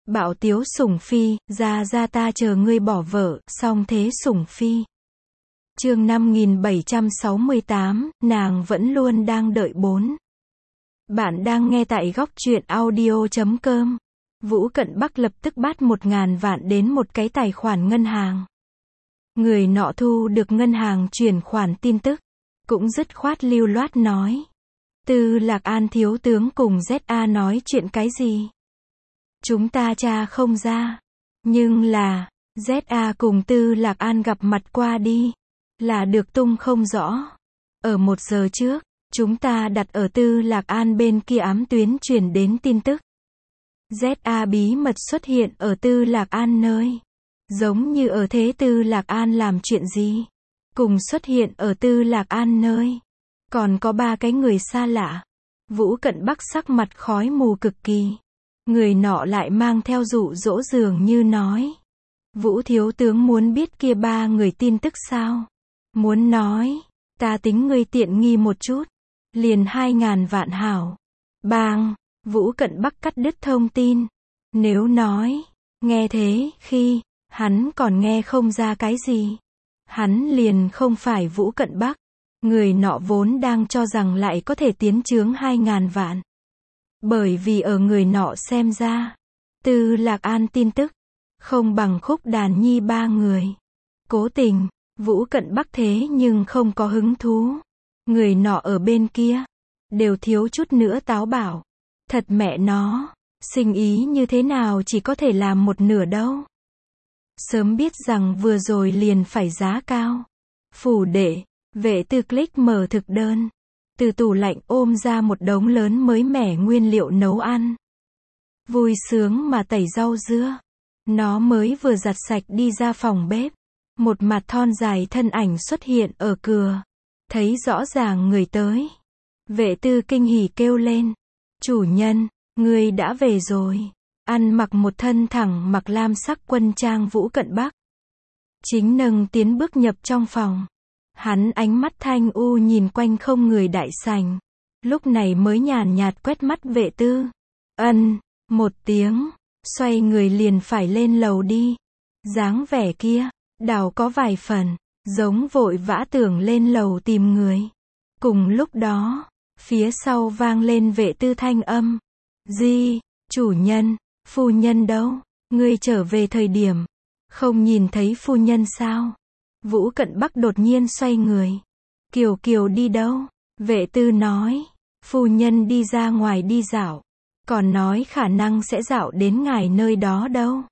Bảo Tiếu Sủng Phi, ra ta chờ ngươi bỏ vợ, song thế Sủng Phi. Chương 5768, nàng vẫn luôn đang đợi 4. Bạn đang nghe tại góc truyện audio.com. Vũ Cận Bắc lập tức bắt 1.000 vạn đến một cái tài khoản ngân hàng. Người nọ thu được ngân hàng chuyển khoản tin tức, cũng dứt khoát lưu loát nói. Tư Lạc An thiếu tướng cùng ZA nói chuyện cái gì? Chúng ta tra không ra. Nhưng là, ZA cùng Tư Lạc An gặp mặt qua đi, là được tung không rõ. Ở 1 giờ trước, chúng ta đặt ở Tư Lạc An bên kia ám tuyến truyền đến tin tức. ZA bí mật xuất hiện ở Tư Lạc An nơi. Giống như ở thế Tư Lạc An làm chuyện gì? Cùng xuất hiện ở Tư Lạc An nơi. Còn có 3 cái người xa lạ. Vũ Cận Bắc sắc mặt khói mù cực kỳ. Người nọ lại mang theo dụ dỗ dường như nói. Vũ thiếu tướng muốn biết kia 3 người tin tức sao? Muốn nói, ta tính ngươi tiện nghi một chút. Liền 2.000 vạn hảo. Bang, Vũ Cận Bắc cắt đứt thông tin. Nếu nói, nghe thế, khi, hắn còn nghe không ra cái gì. Hắn liền không phải Vũ Cận Bắc. Người nọ vốn đang cho rằng lại có thể tiến chướng 2.000 vạn. Bởi vì ở người nọ xem ra, Tư Lạc An tin tức, không bằng Khúc Đàn Nhi 3 người. Cố tình, Vũ Cận Bắc thế nhưng không có hứng thú. Người nọ ở bên kia, đều thiếu chút nữa táo bảo. Thật mẹ nó, sinh ý như thế nào chỉ có thể làm một nửa đâu. Sớm biết rằng vừa rồi liền phải giá cao. Phủ đệ, Vệ Tư Click mở thực đơn. Từ tủ lạnh ôm ra một đống lớn mới mẻ nguyên liệu nấu ăn. Vui sướng mà tẩy rau dưa. Nó mới vừa giặt sạch đi ra phòng bếp. Một mặt thon dài thân ảnh xuất hiện ở cửa. Thấy rõ ràng người tới. Vệ Tư kinh hỉ kêu lên. Chủ nhân, ngươi đã về rồi. Ăn mặc một thân thẳng mặc lam sắc quân trang Vũ Cận Bắc. Chính nâng tiến bước nhập trong phòng. Hắn ánh mắt thanh u nhìn quanh không người đại sảnh. Lúc này mới nhàn nhạt quét mắt Vệ Tư. Một tiếng. Xoay người liền phải lên lầu đi. Dáng vẻ kia, đảo có vài phần, giống vội vã tưởng lên lầu tìm người. Cùng lúc đó, phía sau vang lên Vệ Tư thanh âm. Gì, chủ nhân, phu nhân đâu? Ngươi trở về thời điểm, không nhìn thấy phu nhân sao? Vũ Cận Bắc đột nhiên xoay người. Kiều Kiều đi đâu? Vệ Tư nói. Phu nhân đi ra ngoài đi dạo. Còn nói khả năng sẽ dạo đến ngài nơi đó đâu.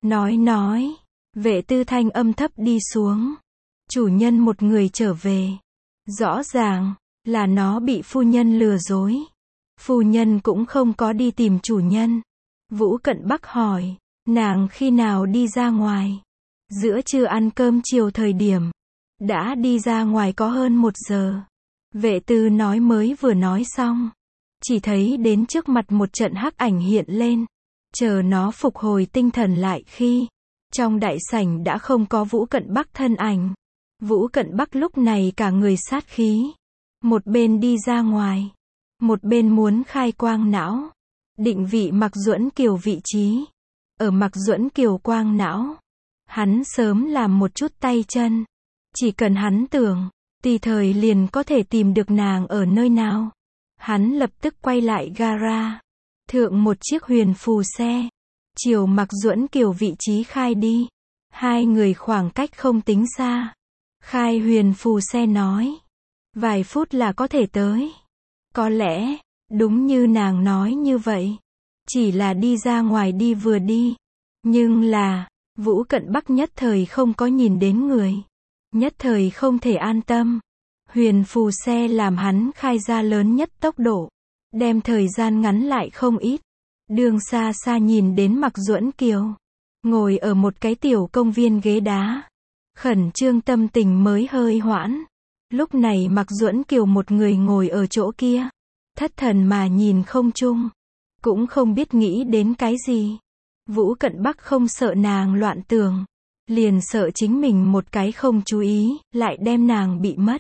Nói. Vệ Tư thanh âm thấp đi xuống. Chủ nhân một người trở về. Rõ ràng, là nó bị phu nhân lừa dối. Phu nhân cũng không có đi tìm chủ nhân. Vũ Cận Bắc hỏi. Nàng khi nào đi ra ngoài? Giữa trưa ăn cơm chiều thời điểm. Đã đi ra ngoài có hơn 1 giờ. Vệ Tư nói mới vừa nói xong. Chỉ thấy đến trước mặt một trận hắc ảnh hiện lên. Chờ nó phục hồi tinh thần lại khi. Trong đại sảnh đã không có Vũ Cận Bắc thân ảnh. Vũ Cận Bắc lúc này cả người sát khí. Một bên đi ra ngoài. Một bên muốn khai quang não. Định vị Mạc Duẫn Kiều vị trí. Ở Mạc Duẫn Kiều quang não. Hắn sớm làm một chút tay chân. Chỉ cần hắn tưởng, tùy thời liền có thể tìm được nàng ở nơi nào. Hắn lập tức quay lại gara. Thượng một chiếc huyền phù xe. Chiều Mạc Duẫn Kiều vị trí khai đi. 2 người khoảng cách không tính xa. Khai huyền phù xe nói. Vài phút là có thể tới. Có lẽ, đúng như nàng nói như vậy. Chỉ là đi ra ngoài đi vừa đi. Nhưng là, Vũ Cận Bắc nhất thời không có nhìn đến người. Nhất thời không thể an tâm. Huyền phù xe làm hắn khai ra lớn nhất tốc độ. Đem thời gian ngắn lại không ít. Đường xa xa nhìn đến Mạc Duẫn Kiều. Ngồi ở một cái tiểu công viên ghế đá. Khẩn trương tâm tình mới hơi hoãn. Lúc này Mạc Duẫn Kiều một người ngồi ở chỗ kia. Thất thần mà nhìn không chung. Cũng không biết nghĩ đến cái gì. Vũ Cận Bắc không sợ nàng loạn tưởng. Liền sợ chính mình một cái không chú ý, lại đem nàng bị mất.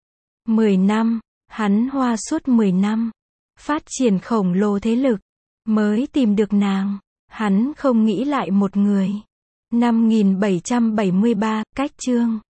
10 năm, hắn hoa suốt 10 năm. Phát triển khổng lồ thế lực. Mới tìm được nàng. Hắn không nghĩ lại một người. 5773, cách chương